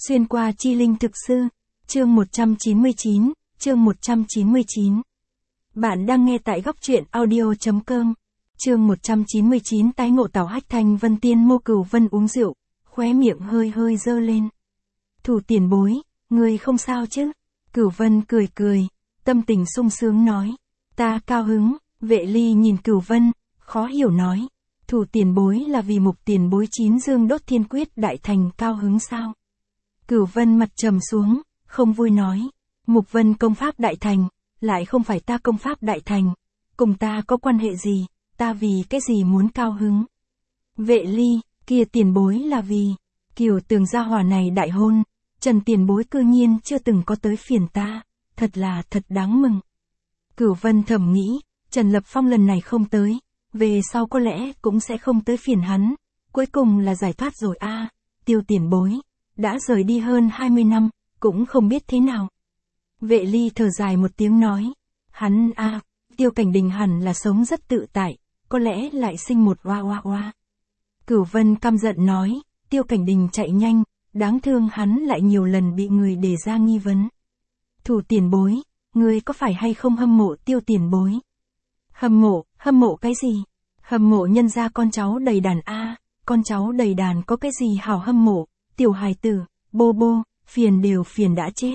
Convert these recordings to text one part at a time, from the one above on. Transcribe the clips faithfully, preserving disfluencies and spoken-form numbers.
Xuyên qua chi linh thực sư, chương một trăm chín mươi chín, chương một trăm chín mươi chín. Bạn đang nghe tại góc truyện audio.com. Chương một trăm chín mươi chín tái ngộ Tào Hách Thanh Vân Tiên Mô Cửu Vân uống rượu, khóe miệng hơi hơi dơ lên. Thủ tiền bối, người không sao chứ? Cửu Vân cười cười, tâm tình sung sướng nói. Ta cao hứng. Vệ Ly nhìn Cửu Vân, khó hiểu nói. Thủ tiền bối là vì mục tiền bối chín dương đốt thiên quyết đại thành cao hứng sao? Cửu Vân mặt trầm xuống, không vui nói. Mục Vân công pháp đại thành, lại không phải ta công pháp đại thành. Cùng ta có quan hệ gì, ta vì cái gì muốn cao hứng? Vệ Ly, kia tiền bối là vì, Kiều Tường gia hỏa này đại hôn, Trần tiền bối cư nhiên chưa từng có tới phiền ta, thật là thật đáng mừng. Cửu Vân thầm nghĩ, Trần Lập Phong lần này không tới, về sau có lẽ cũng sẽ không tới phiền hắn, cuối cùng là giải thoát rồi a. À, Tiêu tiền bối, đã rời đi hơn hai mươi năm, cũng không biết thế nào. Vệ Ly thở dài một tiếng nói, hắn a, à, Tiêu Cảnh Đình hẳn là sống rất tự tại, có lẽ lại sinh một oa oa oa. Cửu Vân căm giận nói, Tiêu Cảnh Đình chạy nhanh, đáng thương hắn lại nhiều lần bị người đề ra nghi vấn. Thủ tiền bối, người có phải hay không hâm mộ Tiêu tiền bối? Hâm mộ, hâm mộ cái gì? Hâm mộ nhân gia con cháu đầy đàn a, à, con cháu đầy đàn có cái gì hảo hâm mộ, tiểu hài tử, bô bô, phiền đều phiền đã chết.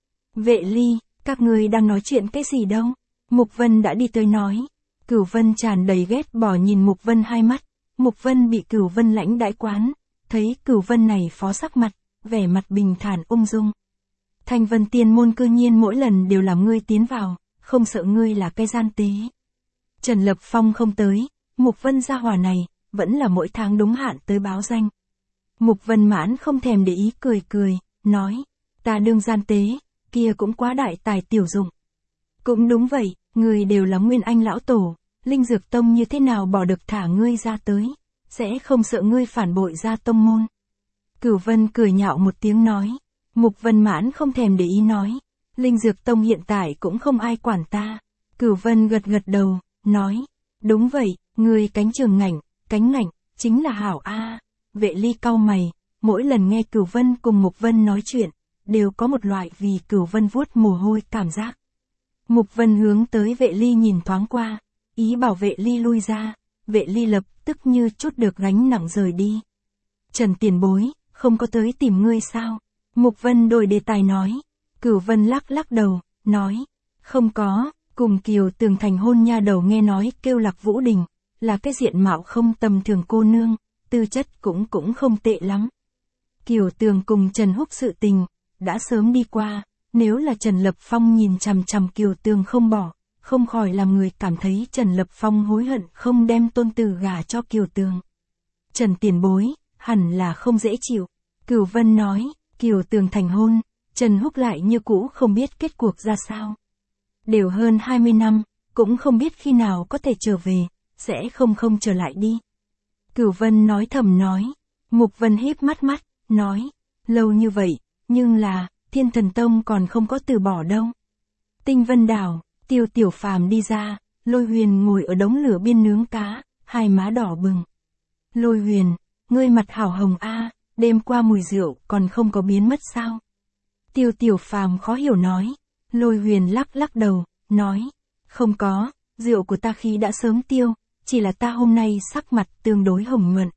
Vệ Ly, các người đang nói chuyện cái gì đâu? Mục Vân đã đi tới nói. Cửu Vân tràn đầy ghét bỏ nhìn Mục Vân hai mắt. Mục Vân bị Cửu Vân lãnh đãi quán, thấy Cửu Vân này phó sắc mặt, vẻ mặt bình thản ung dung. Thanh Vân Tiên môn cư nhiên mỗi lần đều làm ngươi tiến vào, không sợ ngươi là cái gian tế. Trần Lập Phong không tới, Mục Vân gia hỏa này, vẫn là mỗi tháng đúng hạn tới báo danh. Mục Vân mãn không thèm để ý cười cười, nói, ta đương gian tế, kia cũng quá đại tài tiểu dụng. Cũng đúng vậy, người đều là Nguyên Anh lão tổ, Linh Dược Tông như thế nào bỏ được thả ngươi ra tới, sẽ không sợ ngươi phản bội ra tông môn. Cửu Vân cười nhạo một tiếng nói, Mục Vân mãn không thèm để ý nói, Linh Dược Tông hiện tại cũng không ai quản ta. Cửu Vân gật gật đầu, nói, đúng vậy, người cánh trường ngảnh, cánh ngảnh, chính là hảo a. À. Vệ Ly cau mày, mỗi lần nghe Cửu Vân cùng Mục Vân nói chuyện, đều có một loại vì Cửu Vân vuốt mồ hôi cảm giác. Mục Vân hướng tới Vệ Ly nhìn thoáng qua, ý bảo Vệ Ly lui ra, Vệ Ly lập tức như chút được gánh nặng rời đi. Trần tiền bối, không có tới tìm ngươi sao? Mục Vân đổi đề tài nói. Cửu Vân lắc lắc đầu, nói, không có, cùng Kiều Tường thành hôn nha đầu nghe nói kêu Lạc Vũ Đình, là cái diện mạo không tầm thường cô nương, tư chất cũng cũng không tệ lắm. Kiều Tường cùng Trần Húc sự tình, đã sớm đi qua, nếu là Trần Lập Phong nhìn chằm chằm Kiều Tường không bỏ, không khỏi làm người cảm thấy Trần Lập Phong hối hận không đem tôn tử gả cho Kiều Tường. Trần tiền bối, hẳn là không dễ chịu. Cửu Vân nói, Kiều Tường thành hôn, Trần Húc lại như cũ không biết kết cuộc ra sao. Đều hơn hai mươi năm, cũng không biết khi nào có thể trở về, sẽ không không trở lại đi. Cửu Vân nói thầm nói, Mục Vân híp mắt mắt, nói, lâu như vậy, nhưng là, Thiên Thần Tông còn không có từ bỏ đâu. Tinh Vân Đảo, Tiêu Tiểu Phàm đi ra, Lôi Huyền ngồi ở đống lửa biên nướng cá, hai má đỏ bừng. Lôi Huyền, ngươi mặt hảo hồng a, à, đêm qua mùi rượu còn không có biến mất sao? Tiêu Tiểu Phàm khó hiểu nói. Lôi Huyền lắc lắc đầu, nói, không có, rượu của ta khí đã sớm tiêu, chỉ là ta hôm nay sắc mặt tương đối hồng nhuận.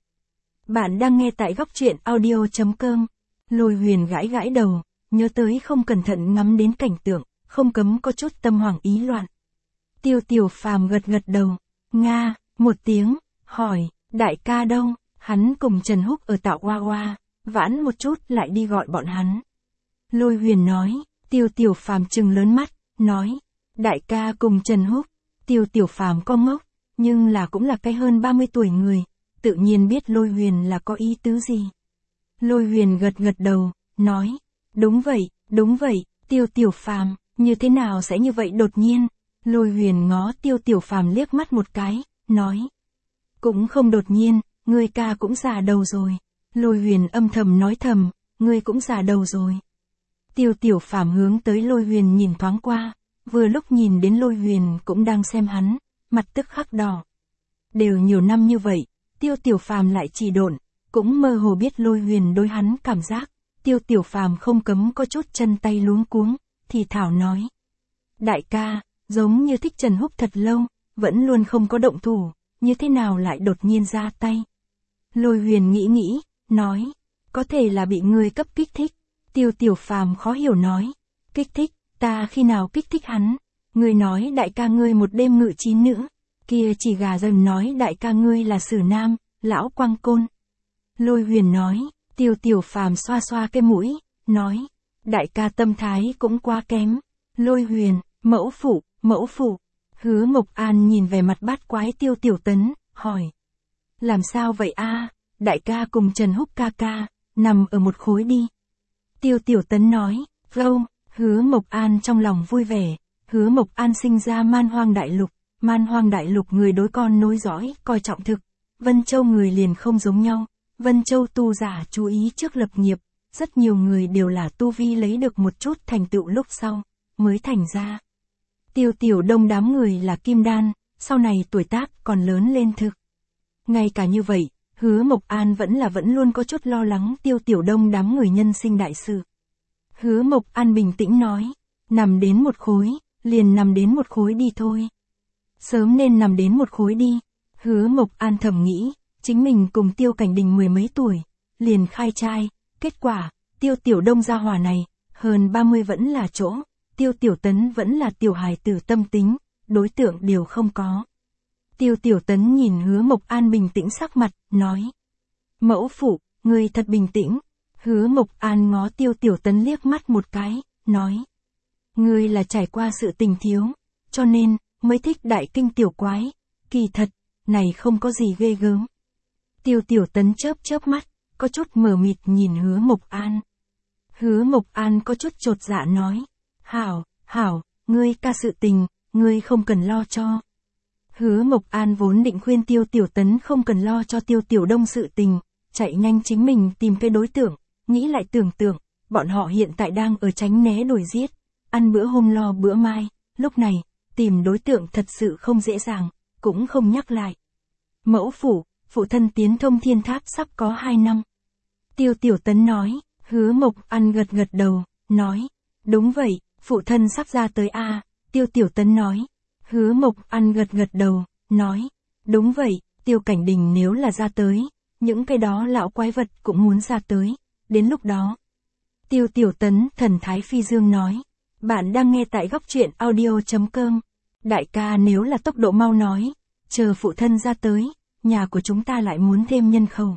Bạn đang nghe tại góc truyện audio.com. Lôi Huyền gãi gãi đầu, nhớ tới không cẩn thận ngắm đến cảnh tượng, không cấm có chút tâm hoảng ý loạn. Tiêu Tiểu Phàm gật gật đầu, nga, một tiếng, hỏi, đại ca đâu? Hắn cùng Trần Húc ở Tạo Hoa Hoa, vãn một chút lại đi gọi bọn hắn. Lôi Huyền nói. Tiêu Tiểu Phàm trừng lớn mắt, nói, đại ca cùng Trần Húc. Tiêu Tiểu Phàm có ngốc, nhưng là cũng là cái hơn ba mươi tuổi người, tự nhiên biết Lôi Huyền là có ý tứ gì. Lôi Huyền gật gật đầu, nói, đúng vậy, đúng vậy, Tiêu Tiểu Phàm, như thế nào sẽ như vậy đột nhiên? Lôi Huyền ngó Tiêu Tiểu Phàm liếc mắt một cái, nói, cũng không đột nhiên, ngươi ca cũng già đầu rồi. Lôi Huyền âm thầm nói thầm, ngươi cũng già đầu rồi. Tiêu Tiểu Phàm hướng tới Lôi Huyền nhìn thoáng qua, vừa lúc nhìn đến Lôi Huyền cũng đang xem hắn, mặt tức khắc đỏ. Đều nhiều năm như vậy, Tiêu Tiểu Phàm lại trì độn, cũng mơ hồ biết Lôi Huyền đối hắn cảm giác, Tiêu Tiểu Phàm không cấm có chút chân tay luống cuống, thì thảo nói. Đại ca, giống như thích Trần Húc thật lâu, vẫn luôn không có động thủ, như thế nào lại đột nhiên ra tay. Lôi Huyền nghĩ nghĩ, nói, có thể là bị ngươi cấp kích thích. Tiêu Tiểu Phàm khó hiểu nói, kích thích, ta khi nào kích thích hắn? Ngươi nói đại ca ngươi một đêm ngự chín nữ, kia chỉ gà dần nói đại ca ngươi là Sử Nam, lão Quang Côn. Lôi Huyền nói, Tiêu Tiểu Phàm xoa xoa cái mũi, nói, đại ca tâm thái cũng quá kém. Lôi Huyền, mẫu phụ, mẫu phụ. Hứa Mộc An nhìn về mặt bát quái Tiêu Tiểu Tấn, hỏi. Làm sao vậy a? Đại ca cùng Trần Húc ca ca, nằm ở một khối đi. Tiêu Tiểu Tấn nói, vâng. Hứa Mộc An trong lòng vui vẻ. Hứa Mộc An sinh ra Man Hoang Đại Lục, Man Hoang Đại Lục người đối con nối dõi, coi trọng thực. Vân Châu người liền không giống nhau. Vân Châu tu giả chú ý trước lập nghiệp, rất nhiều người đều là tu vi lấy được một chút thành tựu lúc sau, mới thành ra. Tiêu Tiểu Đông đám người là kim đan, sau này tuổi tác còn lớn lên thực. Ngay cả như vậy, Hứa Mộc An vẫn là vẫn luôn có chút lo lắng Tiêu Tiểu Đông đám người nhân sinh đại sự. Hứa Mộc An bình tĩnh nói, nằm đến một khối, liền nằm đến một khối đi thôi. Sớm nên nằm đến một khối đi. Hứa Mộc An thầm nghĩ, chính mình cùng Tiêu Cảnh Đình mười mấy tuổi, liền khai trai, kết quả, Tiêu Tiểu Đông gia hỏa này, hơn ba mươi vẫn là chỗ, Tiêu Tiểu Tấn vẫn là tiểu hài tử tâm tính, đối tượng đều không có. Tiêu Tiểu Tấn nhìn Hứa Mộc An bình tĩnh sắc mặt, nói. Mẫu phụ, ngươi thật bình tĩnh. Hứa Mộc An ngó Tiêu Tiểu Tấn liếc mắt một cái, nói. Ngươi là trải qua sự tình thiếu, cho nên, mới thích đại kinh tiểu quái, kỳ thật, này không có gì ghê gớm. Tiêu Tiểu Tấn chớp chớp mắt, có chút mờ mịt nhìn Hứa Mộc An. Hứa Mộc An có chút chột dạ nói. Hảo, hảo, ngươi ca sự tình, ngươi không cần lo cho. Hứa Mộc An vốn định khuyên Tiêu Tiểu Tấn không cần lo cho Tiêu Tiểu Đông sự tình, chạy nhanh chính mình tìm cái đối tượng, nghĩ lại tưởng tượng, bọn họ hiện tại đang ở tránh né đuổi giết, ăn bữa hôm lo bữa mai, lúc này, tìm đối tượng thật sự không dễ dàng, cũng không nhắc lại. Mẫu phủ, phụ thân tiến Thông Thiên Tháp sắp có hai năm. Tiêu Tiểu Tấn nói, Hứa Mộc An gật gật đầu, nói, đúng vậy, phụ thân sắp ra tới a. Tiêu Tiểu Tấn nói. Hứa Mộc An gật gật đầu, nói, đúng vậy, Tiêu Cảnh Đình nếu là ra tới, những cái đó lão quái vật cũng muốn ra tới, đến lúc đó. Tiêu Tiểu Tấn thần thái phi dương nói, bạn đang nghe tại góc truyện audio chấm com. Đại ca nếu là tốc độ mau nói, chờ phụ thân ra tới, nhà của chúng ta lại muốn thêm nhân khẩu.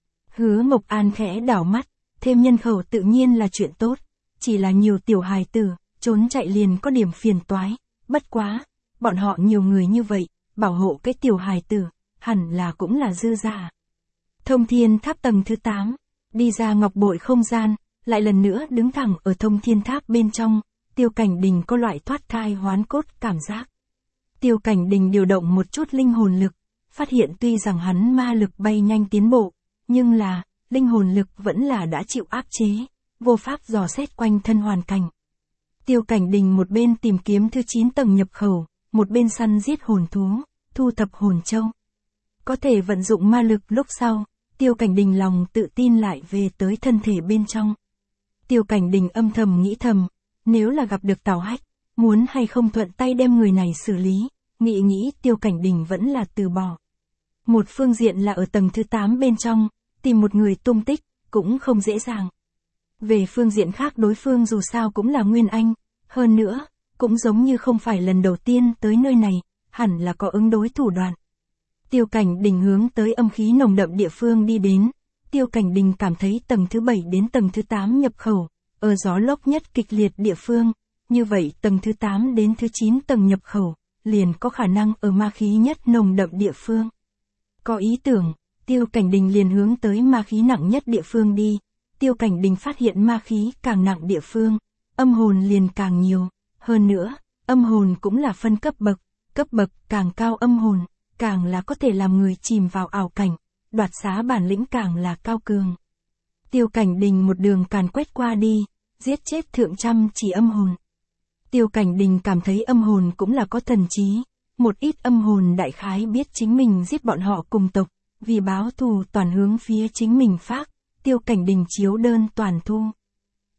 Hứa Mộc An khẽ đảo mắt, thêm nhân khẩu tự nhiên là chuyện tốt, chỉ là nhiều tiểu hài tử, trốn chạy liền có điểm phiền toái, bất quá, bọn họ nhiều người như vậy, bảo hộ cái tiểu hài tử, hẳn là cũng là dư giả. Thông Thiên Tháp tầng thứ tám, đi ra ngọc bội không gian, lại lần nữa đứng thẳng ở Thông Thiên Tháp bên trong, Tiêu Cảnh Đình có loại thoát thai hoán cốt cảm giác. Tiêu Cảnh Đình điều động một chút linh hồn lực, phát hiện tuy rằng hắn ma lực bay nhanh tiến bộ, nhưng là, linh hồn lực vẫn là đã chịu áp chế, vô pháp dò xét quanh thân hoàn cảnh. Tiêu Cảnh Đình một bên tìm kiếm thứ chín tầng nhập khẩu, một bên săn giết hồn thú, thu thập hồn châu. Có thể vận dụng ma lực lúc sau, Tiêu Cảnh Đình lòng tự tin lại về tới thân thể bên trong. Tiêu Cảnh Đình âm thầm nghĩ thầm, nếu là gặp được Tào Hách, muốn hay không thuận tay đem người này xử lý, nghĩ nghĩ Tiêu Cảnh Đình vẫn là từ bỏ. Một phương diện là ở tầng thứ tám bên trong, tìm một người tung tích, cũng không dễ dàng. Về phương diện khác đối phương dù sao cũng là Nguyên Anh, hơn nữa, cũng giống như không phải lần đầu tiên tới nơi này, hẳn là có ứng đối thủ đoạn. Tiêu Cảnh Đình hướng tới âm khí nồng đậm địa phương đi đến, Tiêu Cảnh Đình cảm thấy tầng thứ bảy đến tầng thứ tám nhập khẩu, ở gió lốc nhất kịch liệt địa phương, như vậy tầng thứ tám đến thứ chín tầng nhập khẩu, liền có khả năng ở ma khí nhất nồng đậm địa phương. Có ý tưởng, Tiêu Cảnh Đình liền hướng tới ma khí nặng nhất địa phương đi, Tiêu Cảnh Đình phát hiện ma khí càng nặng địa phương, âm hồn liền càng nhiều, hơn nữa, âm hồn cũng là phân cấp bậc, cấp bậc càng cao âm hồn, càng là có thể làm người chìm vào ảo cảnh, đoạt xá bản lĩnh càng là cao cường. Tiêu Cảnh Đình một đường càn quét qua đi, giết chết thượng trăm chỉ âm hồn. Tiêu Cảnh Đình cảm thấy âm hồn cũng là có thần trí, một ít âm hồn đại khái biết chính mình giết bọn họ cùng tộc, vì báo thù toàn hướng phía chính mình phát, Tiêu Cảnh Đình chiếu đơn toàn thu.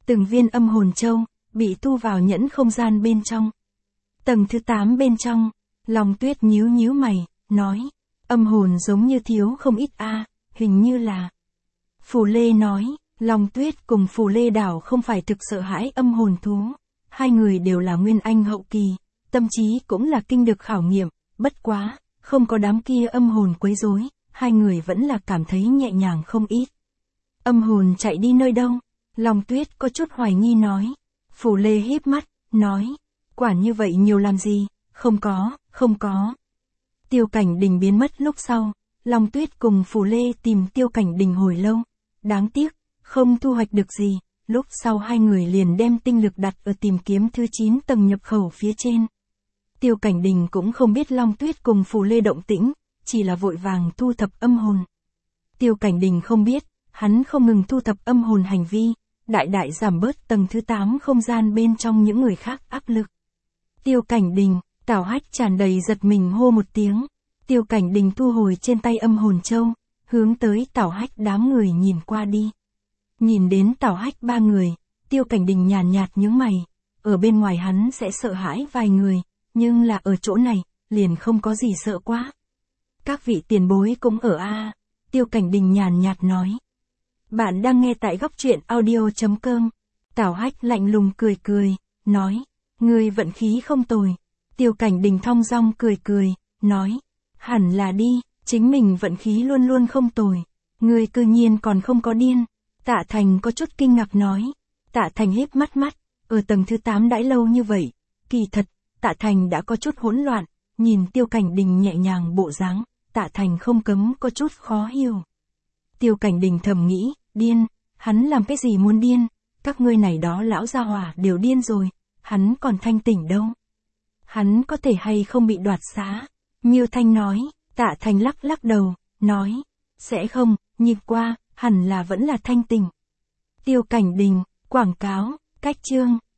từng viên âm hồn châu, bị thu vào nhẫn không gian bên trong. Tầng thứ tám bên trong, Long Tuyết nhíu nhíu mày, nói, âm hồn giống như thiếu không ít a, hình như là. Phù Lê nói, Long Tuyết cùng Phù Lê Đảo không phải thực sợ hãi âm hồn thú, hai người đều là nguyên anh hậu kỳ, tâm trí cũng là kinh được khảo nghiệm, bất quá, không có đám kia âm hồn quấy rối, hai người vẫn là cảm thấy nhẹ nhàng không ít. Âm hồn chạy đi nơi đâu? Long Tuyết có chút hoài nghi nói. Phù Lê híp mắt, nói, quản như vậy nhiều làm gì, không có, không có. Tiêu Cảnh Đình biến mất lúc sau, Long Tuyết cùng Phù Lê tìm Tiêu Cảnh Đình hồi lâu, đáng tiếc, không thu hoạch được gì, lúc sau hai người liền đem tinh lực đặt ở tìm kiếm thứ chín tầng nhập khẩu phía trên. Tiêu Cảnh Đình cũng không biết Long Tuyết cùng Phù Lê động tĩnh, chỉ là vội vàng thu thập âm hồn. Tiêu Cảnh Đình không biết, hắn không ngừng thu thập âm hồn hành vi, đại đại giảm bớt tầng thứ tám không gian bên trong những người khác áp lực. Tiêu Cảnh Đình, Tảo Hách tràn đầy giật mình hô một tiếng. Tiêu Cảnh Đình thu hồi trên tay âm hồn châu, hướng tới Tảo Hách đám người nhìn qua đi. Nhìn đến Tảo Hách ba người, Tiêu Cảnh Đình nhàn nhạt nhướng mày, ở bên ngoài hắn sẽ sợ hãi vài người, nhưng là ở chỗ này, liền không có gì sợ quá. Các vị tiền bối cũng ở a. Tiêu Cảnh Đình nhàn nhạt nói. Bạn đang nghe tại góc truyện audio chấm com. Tảo Hách lạnh lùng cười cười, nói, ngươi vận khí không tồi. Tiêu Cảnh Đình thong dong cười cười, nói, hẳn là đi, chính mình vận khí luôn luôn không tồi. Ngươi cư nhiên còn không có điên. Tạ Thành có chút kinh ngạc nói. Tạ Thành híp mắt mắt, ở tầng thứ tám đãi lâu như vậy, kỳ thật, Tạ Thành đã có chút hỗn loạn, nhìn Tiêu Cảnh Đình nhẹ nhàng bộ dáng, Tạ Thành không cấm có chút khó hiểu. Tiêu Cảnh Đình thầm nghĩ, điên, hắn làm cái gì muốn điên, các ngươi này đó lão gia hỏa đều điên rồi, hắn còn thanh tỉnh đâu. Hắn có thể hay không bị đoạt xá? Miêu Thanh nói. Tạ Thành lắc lắc đầu, nói, sẽ không, nhìn qua, hẳn là vẫn là thanh tỉnh. Tiêu Cảnh Đình, quảng cáo, cách chương.